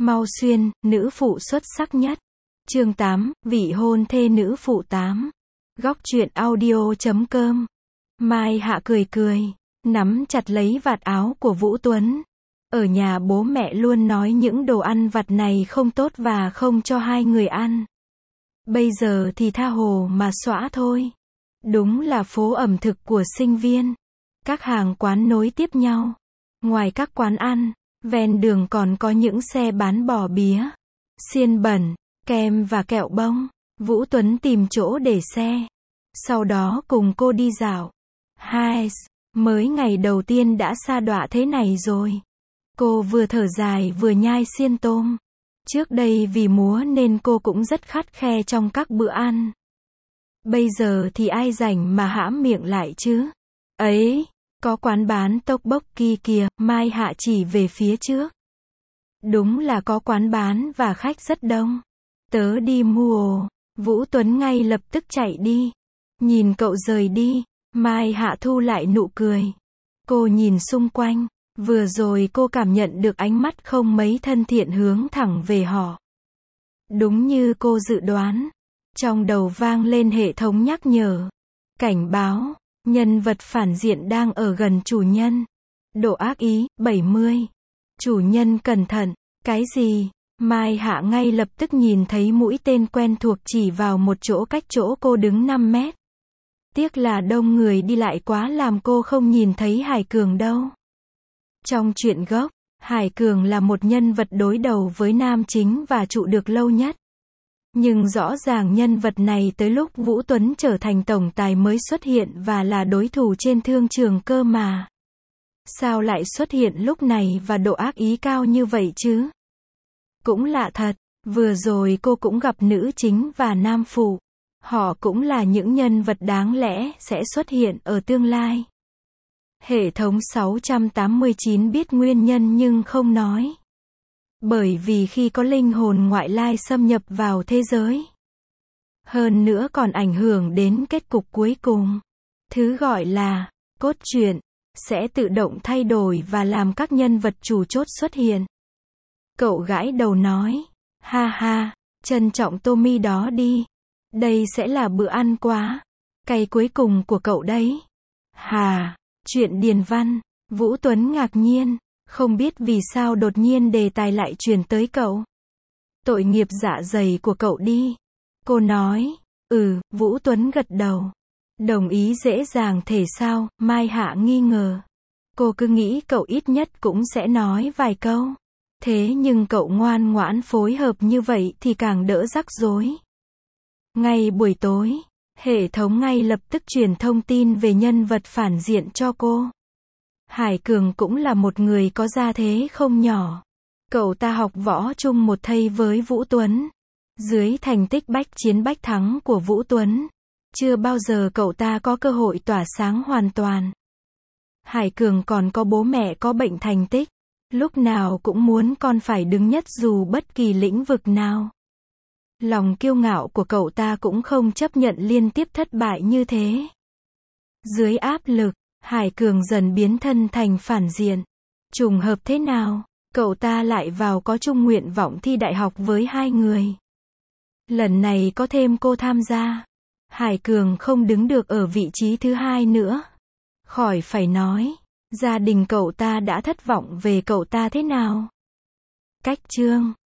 Mau Xuyên, nữ phụ xuất sắc nhất. Chương 8, vị hôn thê nữ phụ 8. Góc truyện audio.com. Mai Hạ cười cười, nắm chặt lấy vạt áo của Vũ Tuấn. Ở nhà bố mẹ luôn nói những đồ ăn vặt này không tốt và không cho hai người ăn. Bây giờ thì tha hồ mà xõa thôi. Đúng là phố ẩm thực của sinh viên. Các hàng quán nối tiếp nhau. Ngoài các quán ăn, ven đường còn có những xe bán bò bía, xiên bẩn, kem và kẹo bông. Vũ Tuấn tìm chỗ để xe. Sau đó cùng cô đi dạo. Hai, mới ngày đầu tiên đã sa đọa thế này rồi. Cô vừa thở dài vừa nhai xiên tôm. Trước đây vì múa nên cô cũng rất khắt khe trong các bữa ăn. Bây giờ thì ai rảnh mà hãm miệng lại chứ? Ấy, có quán bán tteokbokki kìa, Mai Hạ chỉ về phía trước. Đúng là có quán bán và khách rất đông. Tớ đi mua. Vũ Tuấn ngay lập tức chạy đi. Nhìn cậu rời đi, Mai Hạ thu lại nụ cười. Cô nhìn xung quanh. Vừa rồi cô cảm nhận được ánh mắt không mấy thân thiện hướng thẳng về họ. Đúng như cô dự đoán. Trong đầu vang lên hệ thống nhắc nhở. Cảnh báo, nhân vật phản diện đang ở gần chủ nhân. Độ ác ý, 70. Chủ nhân cẩn thận. Cái gì? Mai Hạ ngay lập tức nhìn thấy mũi tên quen thuộc chỉ vào một chỗ cách chỗ cô đứng 5 mét. Tiếc là đông người đi lại quá làm cô không nhìn thấy Hải Cường đâu. Trong truyện gốc, Hải Cường là một nhân vật đối đầu với nam chính và trụ được lâu nhất. Nhưng rõ ràng nhân vật này tới lúc Vũ Tuấn trở thành tổng tài mới xuất hiện và là đối thủ trên thương trường cơ mà. Sao lại xuất hiện lúc này và độ ác ý cao như vậy chứ? Cũng lạ thật, vừa rồi cô cũng gặp nữ chính và nam phụ. Họ cũng là những nhân vật đáng lẽ sẽ xuất hiện ở tương lai. Hệ thống 689 biết nguyên nhân nhưng không nói. Bởi vì khi có linh hồn ngoại lai xâm nhập vào thế giới, hơn nữa còn ảnh hưởng đến kết cục cuối cùng. Thứ gọi là cốt truyện sẽ tự động thay đổi và làm các nhân vật chủ chốt xuất hiện. Cậu gãi đầu nói, ha ha, trân trọng Tommy đó đi. Đây sẽ là bữa ăn quá cay cuối cùng của cậu đấy. Hà, chuyện điền văn. Vũ Tuấn ngạc nhiên, không biết vì sao đột nhiên đề tài lại chuyển tới cậu. Tội nghiệp dạ dày của cậu đi. Cô nói, Vũ Tuấn gật đầu. Đồng ý dễ dàng thể sao, Mai Hạ nghi ngờ. Cô cứ nghĩ cậu ít nhất cũng sẽ nói vài câu. Thế nhưng cậu ngoan ngoãn phối hợp như vậy thì càng đỡ rắc rối. Ngay buổi tối, hệ thống ngay lập tức truyền thông tin về nhân vật phản diện cho cô. Hải Cường cũng là một người có gia thế không nhỏ. Cậu ta học võ chung một thây với Vũ Tuấn. Dưới thành tích bách chiến bách thắng của Vũ Tuấn, chưa bao giờ cậu ta có cơ hội tỏa sáng hoàn toàn. Hải Cường còn có bố mẹ có bệnh thành tích. Lúc nào cũng muốn con phải đứng nhất dù bất kỳ lĩnh vực nào. Lòng kiêu ngạo của cậu ta cũng không chấp nhận liên tiếp thất bại như thế. Dưới áp lực, Hải Cường dần biến thân thành phản diện. Trùng hợp thế nào, cậu ta lại vào có chung nguyện vọng thi đại học với hai người. Lần này có thêm cô tham gia. Hải Cường không đứng được ở vị trí thứ hai nữa. Khỏi phải nói, gia đình cậu ta đã thất vọng về cậu ta thế nào. Cách chương